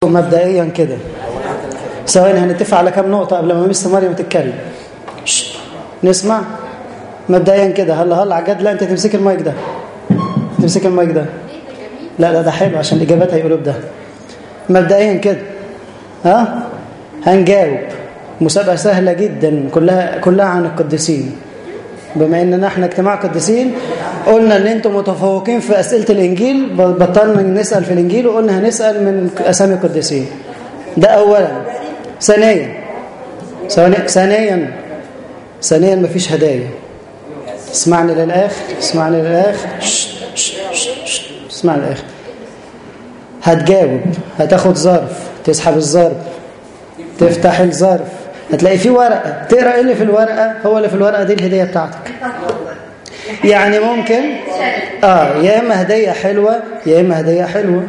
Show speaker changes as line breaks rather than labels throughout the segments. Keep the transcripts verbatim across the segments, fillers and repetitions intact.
مبدئيا كده ثواني هنتفق على كام نقطة قبل ما مس مريم تتكلم. نسمع مبدئيا كده. هلا هلا عجد. لا انت تمسك المايك ده، تمسك المايك ده. لا لا ده حلو عشان الإجابات هيقولوا بده. مبدئيا كده ها هنجاوب مسابقة سهلة جدا كلها كلها عن القديسين. بما اننا احنا اجتماع قديسين قلنا ان انتم متفوقين في اسئله الانجيل، بطلنا نسال في الانجيل وقلنا هنسال من اسامي القديسين. ده اولا. ثانيا ثانيا ثانيا مفيش هدايا. اسمعني للاخر، اسمعني للاخر، اسمعني للاخر. هتجاوب، هتاخد ظرف، تسحب الظرف، تفتح الظرف، هتلاقي فيه ورقة، تقرأ ايه اللي في الورقة. هو اللي في الورقة دي الهدية بتاعتك. يعني ممكن اه يا اما هدية حلوة يا اما هدية حلوة.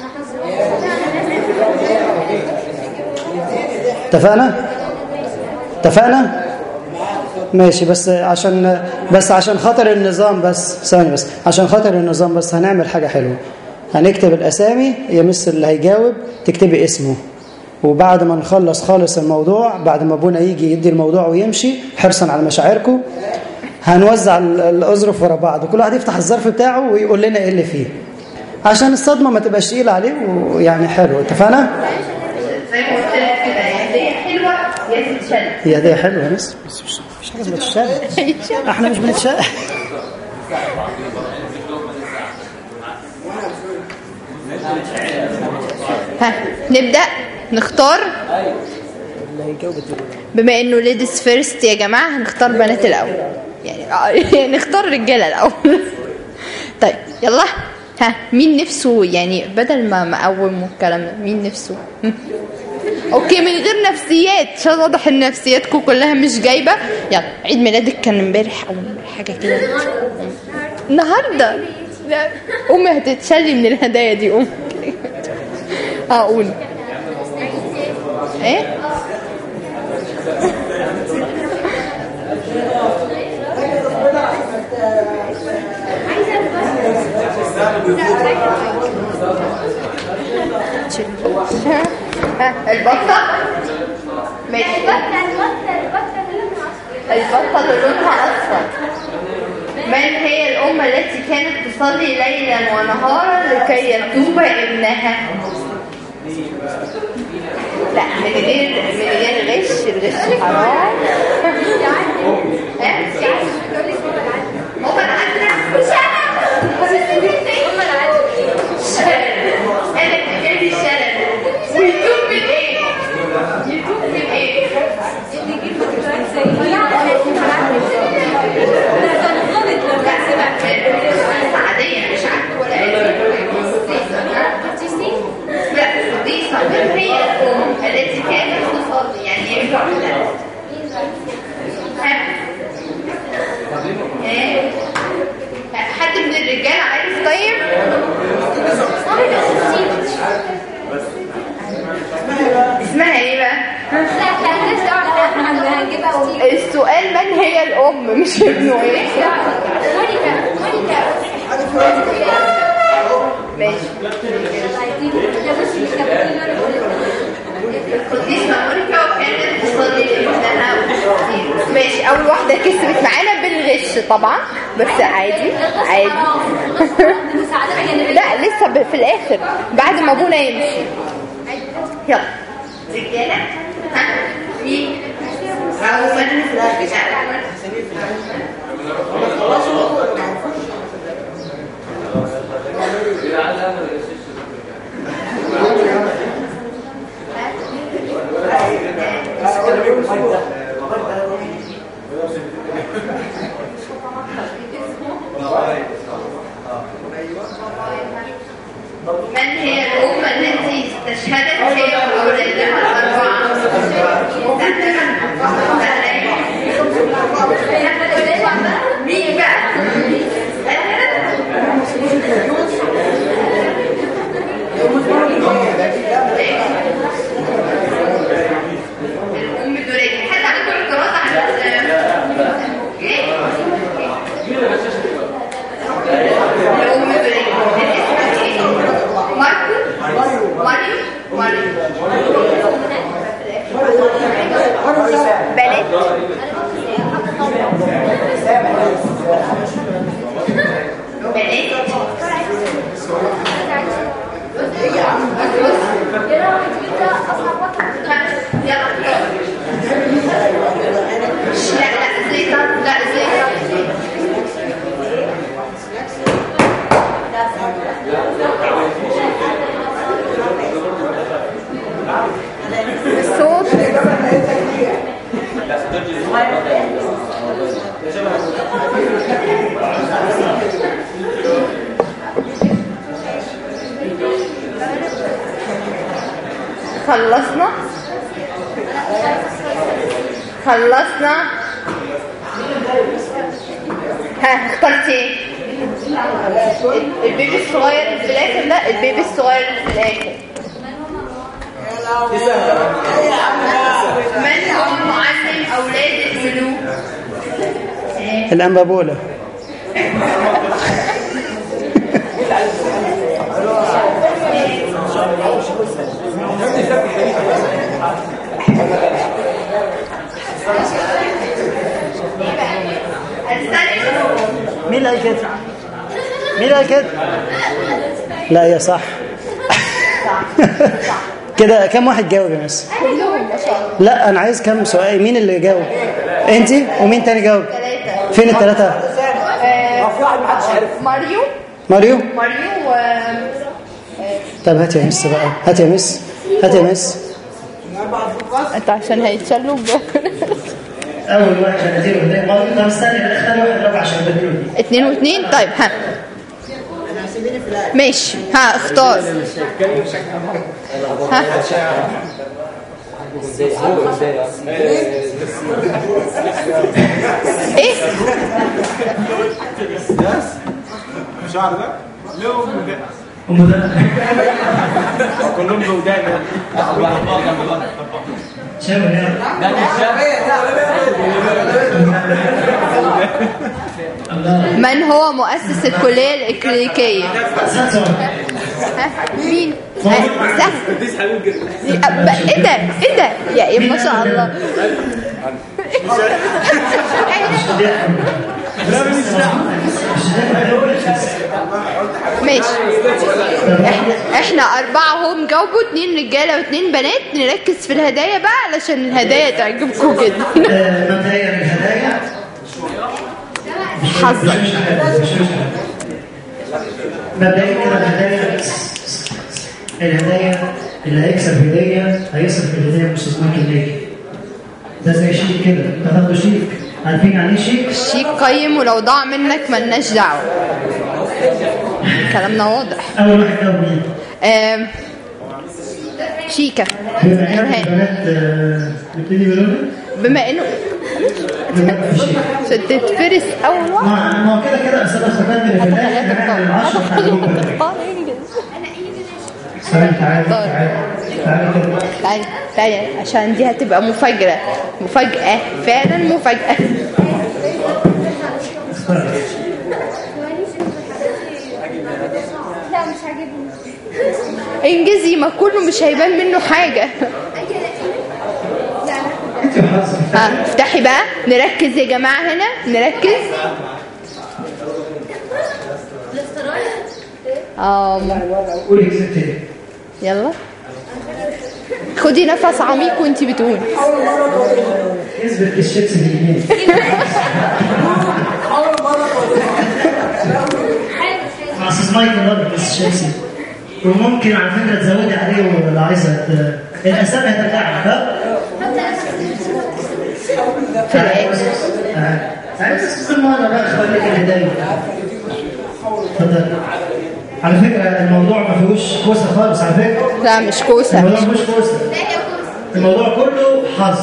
اتفقنا اتفقنا ماشي. بس عشان بس عشان خاطر النظام بس ثاني بس عشان خاطر النظام بس هنعمل حاجة حلوة. هنكتب الاسامي، يا مس اللي هيجاوب تكتبي اسمه، وبعد ما نخلص خالص الموضوع، بعد ما ابونا يجي يدي الموضوع ويمشي حرصا على مشاعركم، هنوزع الأظرف ورا بعض، وكل واحد يفتح الظرف بتاعه ويقول لنا ايه اللي فيه عشان الصدمة ما تبقاش تقيلة عليه ويعني حلو. اتفقنا؟
زي ما قلت لك كده، يا هدية حلوة يا تتشل.
هي هدية حلوة بس بس مش حاجة بنتشال. احنا مش بنتشال.
ها نبدأ نختار. بما انه ليديز فيرست يا جماعة هنختار بنات الأول، يعني نختار رجالة الأول. طيب يلا. ها مين نفسه يعني بدل ما مقوم والكلام ده، مين نفسه؟ اوكي من غير نفسيات عشان واضح ان نفسياتكم كلها مش جايبة. يلا. عيد ميلادك كان امبارح او حاجة كده؟ النهاردة. لا امي هتتشلي من الهدايا دي. امي اقول ايه؟ البطة ماشي. البطة اللي لونها أصفر. من هي الأم التي كانت تصلي ليلا ونهارا لكي يتوب ابنها؟ لا من غير من غير غش. الغش حرام. ماما العدل مش انا. ماما العدل انا بتجري الشلل. ويتوب من ايه؟ يتوب من ايه؟ اللي يجيب لك زي عادية مش عارفة ولا ايه. لا قديسة. من هي الأم التي كانت تصلي يعني ايه تعمل؟ ايه حد من الرجال عارف؟ طيب اسمها ايه بقى؟ السؤال من هي الام مش ابنه ايه. ماشي. القديسة مونيكا وكانت تصلي لابنها. ماشي. اول واحدة كسبت معانا بالغش طبعا، بس عادي عادي. لا لسه في الاخر بعد ما ابونا يمشي. يلا رجالة. في او من في البتاع. من هي الأم التي استشهدت هي وأولادها الأربعة؟ مين بقى؟ خلصنا خلصنا ها اخترت ايه؟ البيبي الصغير اللي في الاخر. لا البيبي الصغير اللي في الاخر. من هو معلم اولاد الملوك؟
الأنبابولة. مين اللي قال كده؟ مين اللي قال كده؟ لا يا صح. كده كم واحد جاوب يا مس؟ لا انا عايز كم سؤال. مين اللي جاوب؟ انت ومين تاني جاوب؟ فين الثلاثه؟
في واحد محدش عارف. ماريو
ماريو
ماريو و
طب هات يا مس بقى. هات يا مس. هات يا مس.
انت عشان هيتشلوا
اول واحد هنديله هديه ماريو. طب استنى اختار واحد رابع عشان بديله
اتنين واتنين. طيب ها ماشي. ها اختار. ها ايه
مش عارف ده لهم ده
هم ده
كلهم جودان
شباب يا
ده
من هو مؤسس الكلية الإكلينيكية؟ ها مين؟ آه، سهل. ايه ده ايه ده يا ايه ما شاء الله. ماشي. احنا احنا أربعة هم جاوبوا، اتنين رجالة واتنين بنات. نركز في الهدايا بقى علشان الهدايا تعجبكم جدا.
مبدئيا الهدايا
حظك.
مبدئيا كده الهدايا الهدايا اللي هيكسب هدية هيصرف الهدية باستثمار كمية. ده زي شيك كده. تاخدوا شيك. عارفين يعني ايه شيك؟
شيك قيم ولو ضاع منك ملناش دعوة. كلامنا واضح.
أول واحد جاوب مين؟
آم، شيكة.
بما إن البنات نبتدي بلونها؟
بما انه عشان تتفرس اول واحد.
ما هو كده كده أصل أنا استفدت من البداية هنعمل العشرة تعليم. سلام. تعالى تعالى تعالى كده.
تعالي تعالي عشان دي هتبقى مفاجأة. مفاجأة فعلا مفاجأة.
لا مش عاجبني.
انجزي ما كله مش هيبان منه حاجة. ها افتحي بقى. نركز يا جماعة هنا. نركز. اه
قولي كسبت ايه؟
يلا خدي نفس عميق وانتي بتقولي.
اثبت الشيبس اليمين. معصص مايكل رابط الشيبسي. وممكن على فكرة تزودي عليه ولا عايزة الأسامي هترجع لك.
في الآخر
عايز كل مرة بقى اختار لك الهدايا. اتفضل. على فكرة الموضوع ما فيهوش كوسة خالص على فكرة.
لا مش كوسة.
الموضوع مش كوسة. الموضوع كله حظ.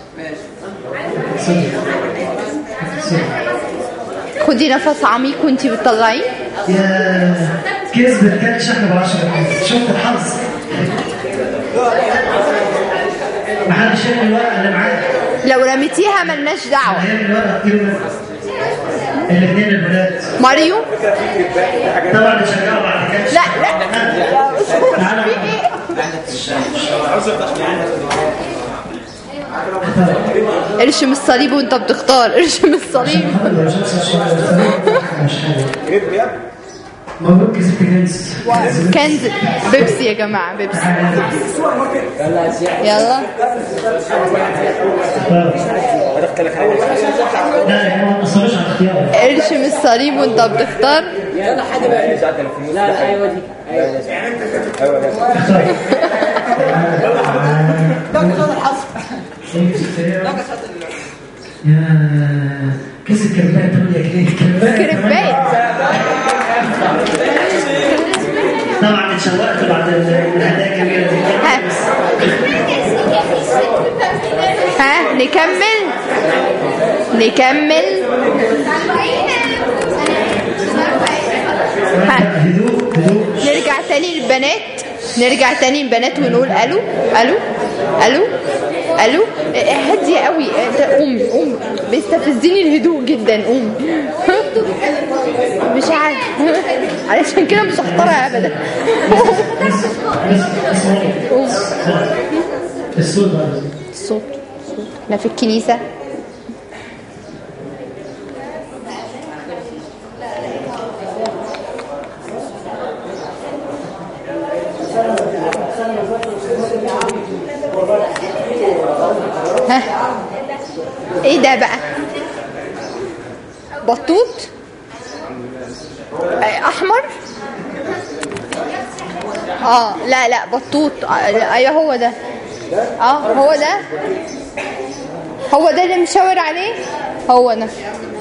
خدي نفس عميق وانتي بتطلعيه.
يا كسبت كان شحن بعشرة. شفت الحظ. محدش يرمي الورقة اللي معاك.
لو رميتيها ملناش دعوة.
هيرمي الورقة كتير منها. الاثنين البنات.
ماريو
طبعا نشجعوا بعد كده.
لا لا في ايه؟ ارشم الصليب وانت بتختار. ارشم الصليب.
مبروك كسبت كنز.
كنز بيبسي يا جماعة. بيبسي. يلا
لا ما نقصرش على اختيارك.
ارشم الصليب وانت بتختار.
يلا حد بقى. لا لا ايوه دي.
يا كسب كرباية ثمانية جنيه.
كرباية.
طبعا اتشوقت بعد الهدايا الجميلة دي.
نكمل نكمل ها. نرجع تاني للبنات نرجع تاني للبنات ونقول الو الو الو الو. هاديه قوي. قومي قومي بيستفزني الهدوء جدا. قومي. مش عارف علشان كده مش هختارها ابدا.
الصوت
الصوت احنا في الكنيسه. ها ايه ده بقى؟ بطوط احمر. اه لا لا بطوط. ايوه هو ده. اه هو ده هو ده اللي مشاور عليه. هو ده.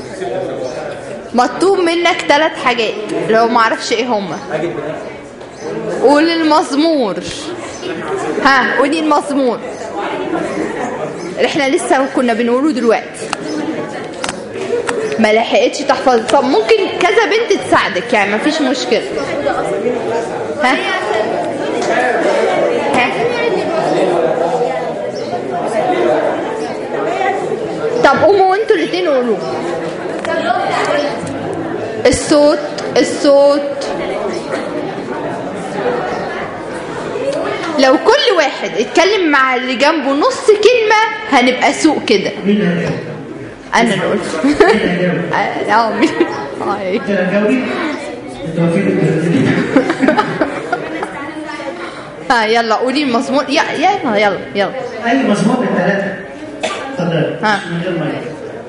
مطلوب منك ثلاث حاجات لو ما اعرفش ايه هما. قول المزمور. ها قولي المزمور اللي احنا لسه كنا بنقوله دلوقتي. ما لحقتش تحفظ. طب ممكن كذا بنت تساعدك يعني مفيش مشكلة. ها ها طب قوموا انتوا الاتنين قولوا. الصوت الصوت. لو كل واحد اتكلم مع اللي جنبه نص كلمة هنبقى سوق كده. انا اللي قلت. اه مين؟ ها يلا قولي المزمور. يلا يلا يلا.
اي مزمور بالثلاثة. اتفضل.
ها
من غير ميه.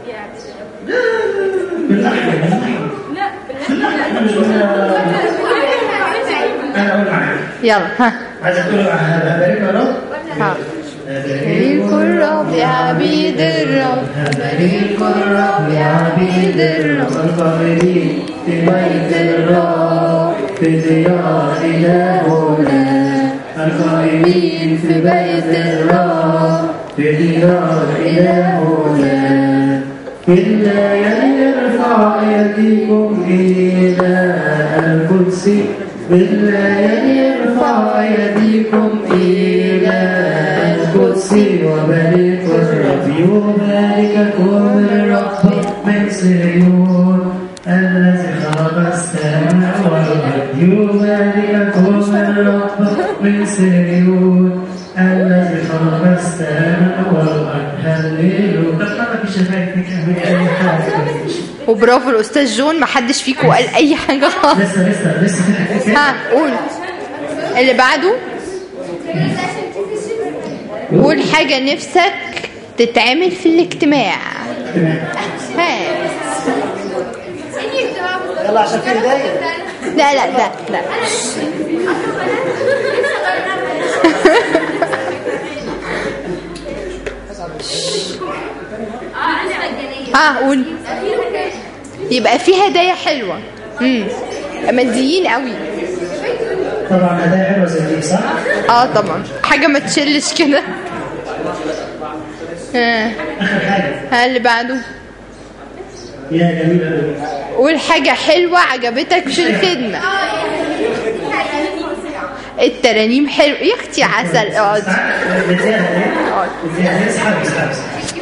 باللحن باللحن. لا باللحن. انا اقول معاك.
يلا ها.
عايزة تقولوا هبارك يا رب.
ها. هبارك الرب يا عبيد الرب. هبارك الرب يا عبيد الرب.
القائلين في بيت الرب في ديار إلهنا. القائلين في بيت الرب في ديار إلهنا. إلا يرفع يديكم إلى القدس. إلا يرفع يديكم إلى القدس وبارك الرب. يبارككم الرب من صهيون الذي خلق السماء والأرض. يبارككم الرب من صهيون الذي خلق السماء والأرض. هللويا. طب مفيش أي حاجة.
وبرافو الاستاذ جون. ما حدش فيكم قال اي حاجه خالص.
لسه لسه لسه في
ها قول اللي بعده. قول حاجه نفسك تتعمل في الاجتماع. ها
يلا عشان في بدايه.
لا لا لا لا. اه قول. يبقى في هدايا حلوه. امم ماديين قوي.
طبعا هدايا حلوه زي دي صح؟
اه طبعا حاجه ما تشلش كده. ها
اخر حاجه.
ها اللي بعده.
يا جميله.
قول حاجه حلوه عجبتك في الخدمه. الترانيم حلو يا اختي. عسل. اقعد اقعد.
اسحب اسحب.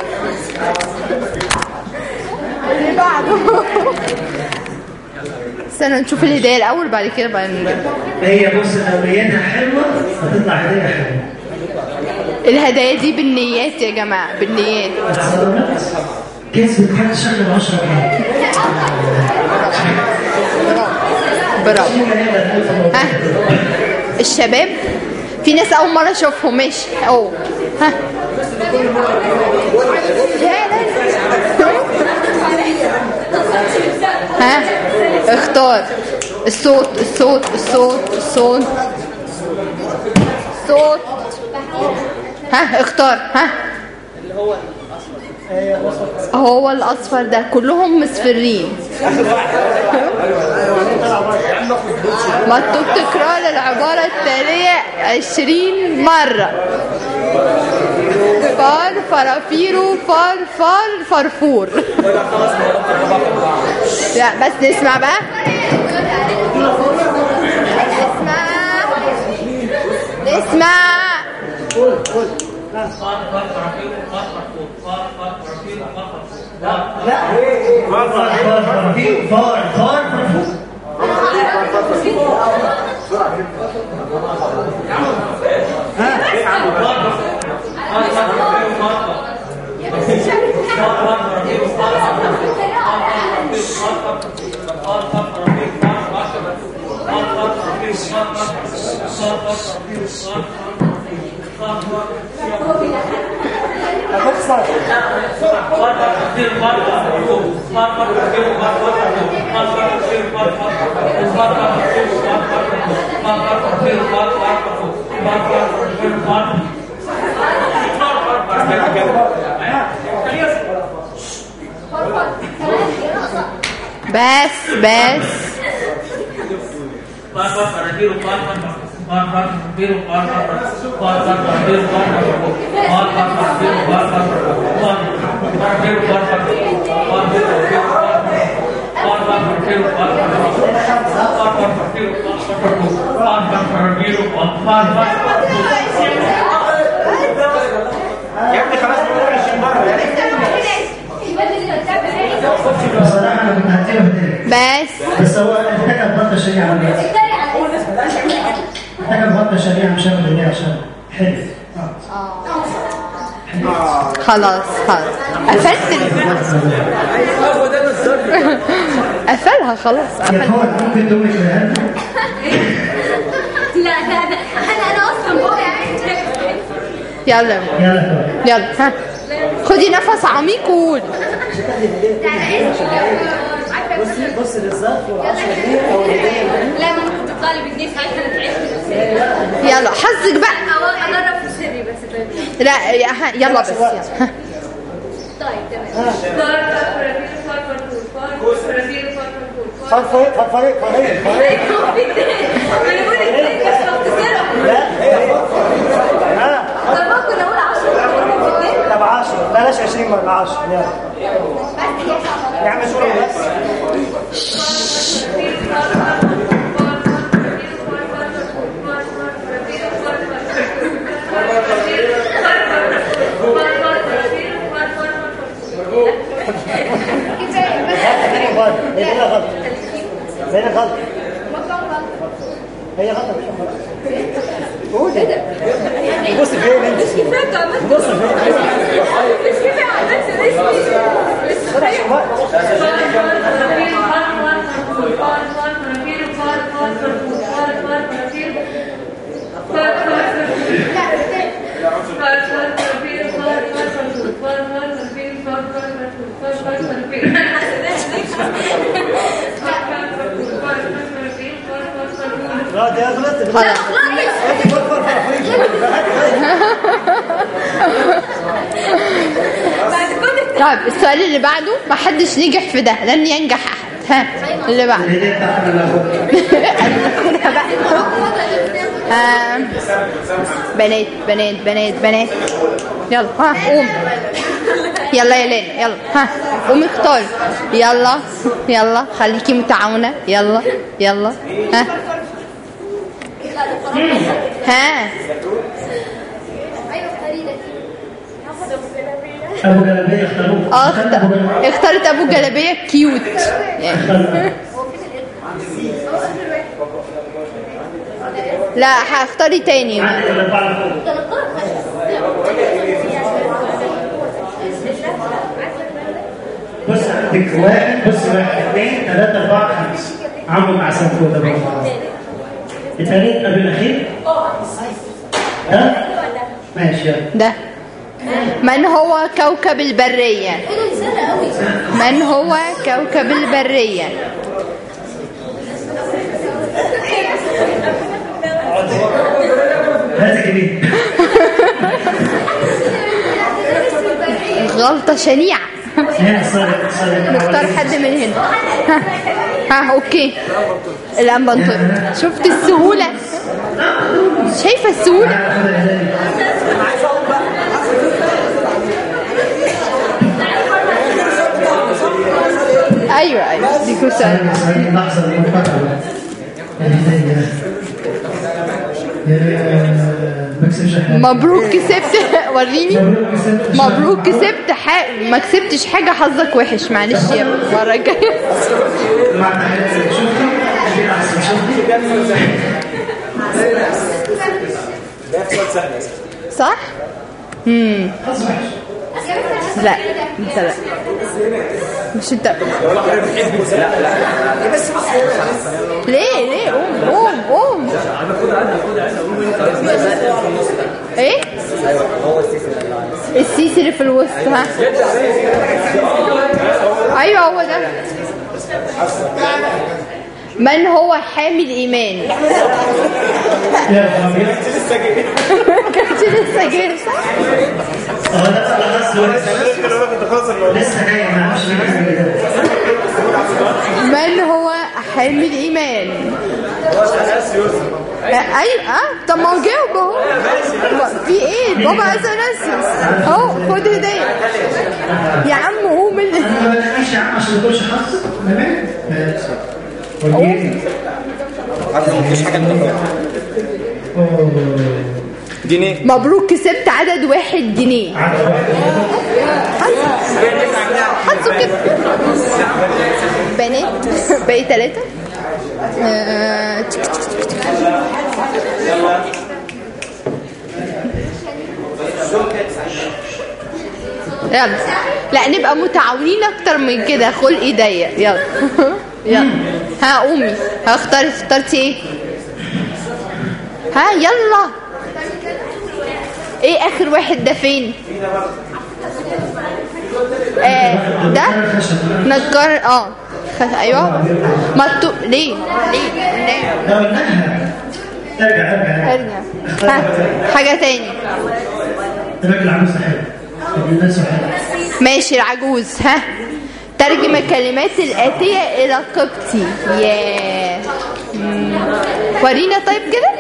اللي بعده. استنى نشوف الهدايا الاول بعد كده بعدين.
هي بص اولياتها حلوه هتطلع هديه حلوه.
الهدايا دي بالنيات يا جماعه بالنيات.
كسبت حد شغل عشرة جنيه.
برافو. ها الشباب في ناس اول مره اشوفهم. ماشي اوه. ها ها اختار. الصوت الصوت الصوت الصوت الصوت. ها اختار. ها اللي هو الاصفر. هو الاصفر ده كلهم مصفرين. مطلوب تكرار العبارة التالية عشرين مرة. فار فرافيرو فار فار فرفور. لا بس نسمع بقى، نسمع نسمع.
لا فار فار فرافيرو فار فار فرفور.
بس بس
يا ابني خلاص بقول عشرين مرة
بس
بس هو محتاج ابطال الشريعه على الناس، محتاج ابطال الشريعه مش هاخد اللي عشان حلو.
خلاص خلاص قفلت قفلها خلاص قفلها.
ممكن تقومي كده؟
لا لا انا انا اصلا بقى
يلا
يلا
يلا ها خدي نفس عميق وقولي.
بصي بصي للظرف والعشرة جنيه او الهديه.
لا ممكن تطلعي بجنيه ساعتها انا تعبت.
يلا حظك بقى.
اجرب في سري بس طيب.
لا يلا بس يلا.
طيب تمام.
فار فار فار فار فار طب عشرة بلاش عشرين مرة عشرة يلا يا عم شو بس. هي غلط هي غلط هي غلط مش غلط. قولي بص فين انت بص فين لا دي غلط
خلاص طيب السؤال اللي بعده ما حدش نجح في ده، لن ينجح احد. ها اللي بعده آه. بنات بنات بنات بنات يلا ها قوم يلا يا لينا يلا ها قومي اختاري يلا يلا خليكي متعاونة يلا يلا ها ها
ابو جلابيه اختاروه.
اه اختارت ابو جلابيه كيوت يعني. لا هختاري تاني.
بص عندك واحد بص واحد اثنين ثلاثة أربعة خمسة عمرو مع سنفوت ده الثالث قبل الأخير ده ماشي يلا
ده من هو كوكب البرية؟ من هو كوكب البرية؟
هذا كبير.
غلطة شنيعة. نختار حد من هنا. ها, ها اوكي الآن بنطق. شفت السهولة؟ شايفة السهولة؟ ايوه ايوه ديكوا سؤال.
لحظة المقاطعة.
مبروك كسبت. وريني. مبروك كسبت حق. ما كسبتش حاجة، حظك وحش معلش يا المرة الجاية. صح؟ امم لا انت لا مش انت. ليه ليه قوم قوم قوم. ايه السيسي اللي في الوسط؟ ها ايوه هو ده. من هو حامل ايمان؟ كانت لسه جاي صح؟ من هو حامل ايمان؟ ايوه اه طب ما هو جاوب اهو. في ايه بابا عايز انسس اهو. خد هديه يا عم. قوم من
ماشي يا عم عشان ما تقولش حظ. تمام
مفيش حاجه جنيه.
مبروك كسبت عدد واحد جنيه. حطوا كده بنات. باقي ثلاثة. يلا لا نبقى متعاونين اكتر من كده. خلق ايديا يلا. يلا ها قومي. هختار. اخترتي ايه؟ ها يلا. ايه اخر واحد ده فين؟ آه ده نجار. اه ايوه مكتوب. ليه ليه ليه
ارجع ارجع
ارجع. ها حاجه تاني.
الراجل عجوز حلو. الناس حلو.
ماشي العجوز. ها ترجم الكلمات الآتية إلى قبطي. ياه ورينا طيب كده.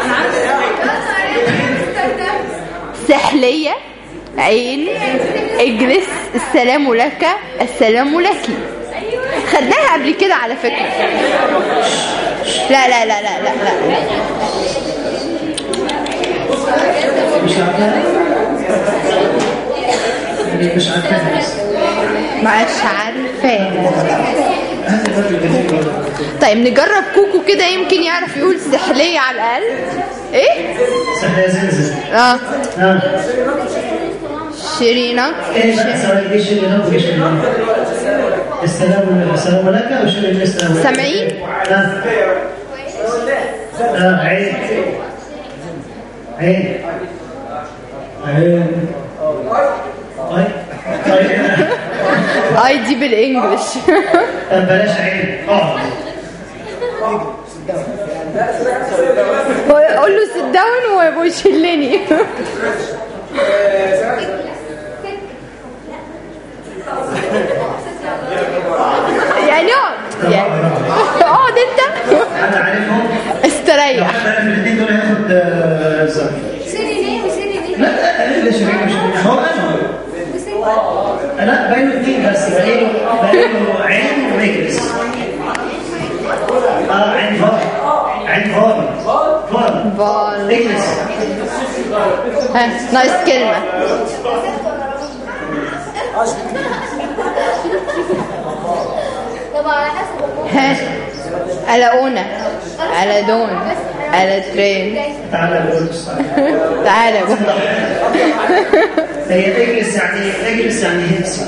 سحلية، عين، اجلس، السلام لك، السلام لك. خدناها قبل كده على فكرة. لا لا لا لا لا لا
مش عارفة. مش عارفة.
مش عارفة. طيب نجرب كوكو كده يمكن يعرف يقول سحلية على الأقل. ايه؟
سحلية زنزل.
اه
اه
شيرينا.
ايه سؤال ايه شيرينا وايه شيرينا؟ السلام السلام لك وشيرينا السلام.
سامعين؟
اه اه عين عين عين. طيب طيب
اي دي بالانجلش.
بلاش عين. اقعد.
قول له سيت داون ويشلني. يعني اقعد يعني اقعد انت.
انا عارفهم.
استريح.
الاثنين دول هياخد ظرف.
سيريني وسيريني.
لا ليش شيرين مش هو انا لا باين اثنين بس. باين باين عين ومجلس. اه عين فار. عين فار فار
فار.
اجلس.
ها نايس كلمة.
طب على حسب.
ها ألاونا، ألادون، ألاترين.
تعالى بقول
تعالى بقول.
هي اجلس يعني اجلس يعني هبسي.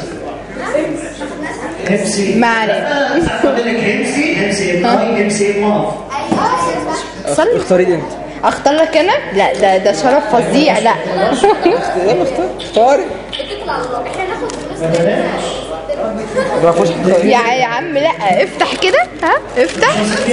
هبسي
ما علينا.
فاضل لك هبسي هبسي ماي هبسي ماف.
صلي.
اختاري انت.
اختار لك انا؟ لا ده ده شرف فظيع. لا
يلا اختار. اختاري.
يا يا عم لا افتح كده. ها افتح.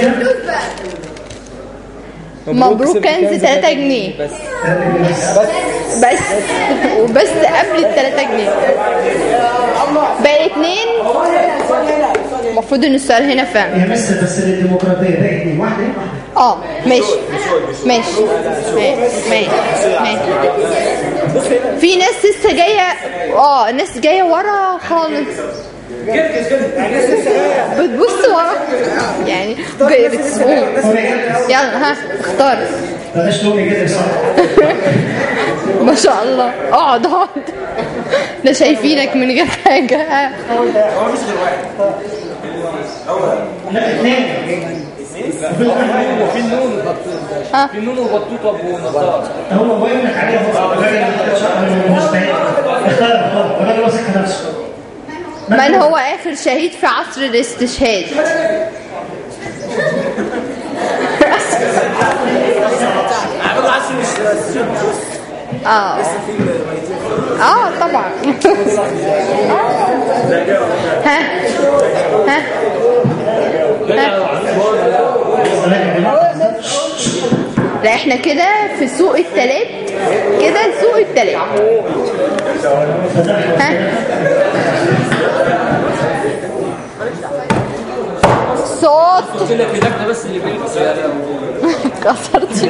مبروك كنز ثلاثة جنيه بس. بس وبس قبل ال ثلاثة جنيه بقى اتنين. المفروض ان السؤال هنا فاهم.
يا مس بس الديمقراطيه بقى اتنين. واحده واحده.
اه ماشي ماشي ماشي ماشي. في ناس لسه جايه. اه الناس جايه ورا خالص. بتبص ورا يعني بتقوم. يلا ها اختار.
بلاش تقومي كده بصراحه.
ما شاء الله اقعد اقعد احنا شايفينك من غير حاجه. ها
هو مفيش غير واحد.
لا اثنين.
في النون
ها
في النون وبطوطه ونصار.
هو بيقول لك عليه هو الراجل اللي شرح من المستحيل. اختار اختار الراجل وثق نفسه.
من هو آخر شهيد في عصر الاستشهاد؟
عملوا عصر مش
اه اه طبعا. ها ها لا احنا كده في سوق التلات كده سوق التلات. ها صوت
قلت لك ده بس اللي بيلبس
كسرت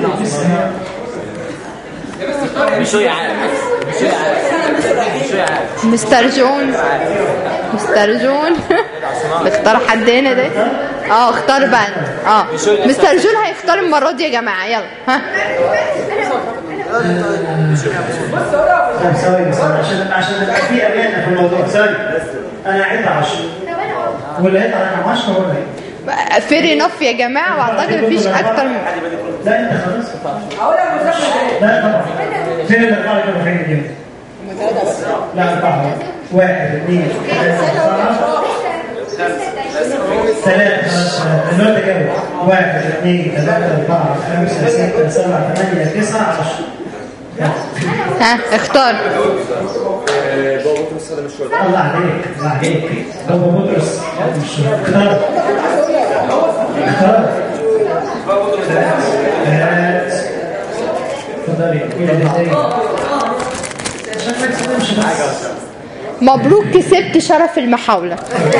مش هو عارف مش هو عارف مش هو عارف
مستر جون مستر جون اختار حد هنا ده. اه اختار بقى. اه مستر جون هيختار المره دي يا جماعه. يلا ها
طب ثواني عشان عشان يبقى في امانه في الموضوع. ثواني انا اعد عشرة واللي هيطلع انا عشرة هو اللي
فير انف يا جماعه. واعتقد مفيش اكتر من
لا انت خلاص. لا طبعا. فين الاربعه اللي كانوا فين اليوم؟ لا اربعه. واحد اثنين ثلاثه اربعه ثلاثه خلاص. اللي هو تجاوب. واحد اثنين ثلاثه اربعه خمسه سته سبعه ثمانيه تسعه عشرة.
ها اختار.
بابا بطرس هذا مش هو.
الله عليك الله عليك. بابا بطرس مش اختار اختار
مبروك كسبت شرف المحاولة.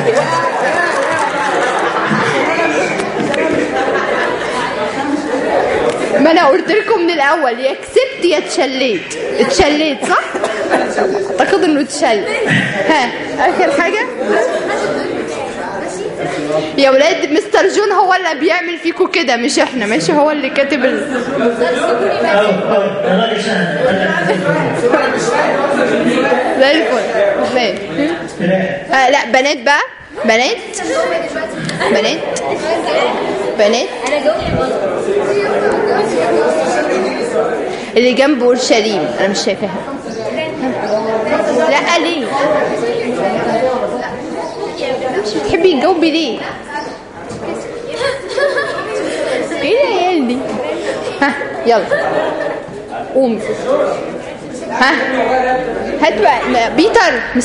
ما انا قلت لكم من الاول يا كسبت يا اتشليت. اتشليت صح؟ اعتقد انه اتشل. ها اخر حاجة يا ولاد مستر جون هو اللي بيعمل فيكم كده مش احنا. ماشي هو اللي كاتب ال... زي الفل. آه لا بنات بقى. بنات بنات بنات اللي جنب اورشليم. انا مش شايفاها. لا ليه مش بتحبي تجاوبي ليه؟ ايه العيال دي؟ ها يلا قومي. ها هات بقى بيتر.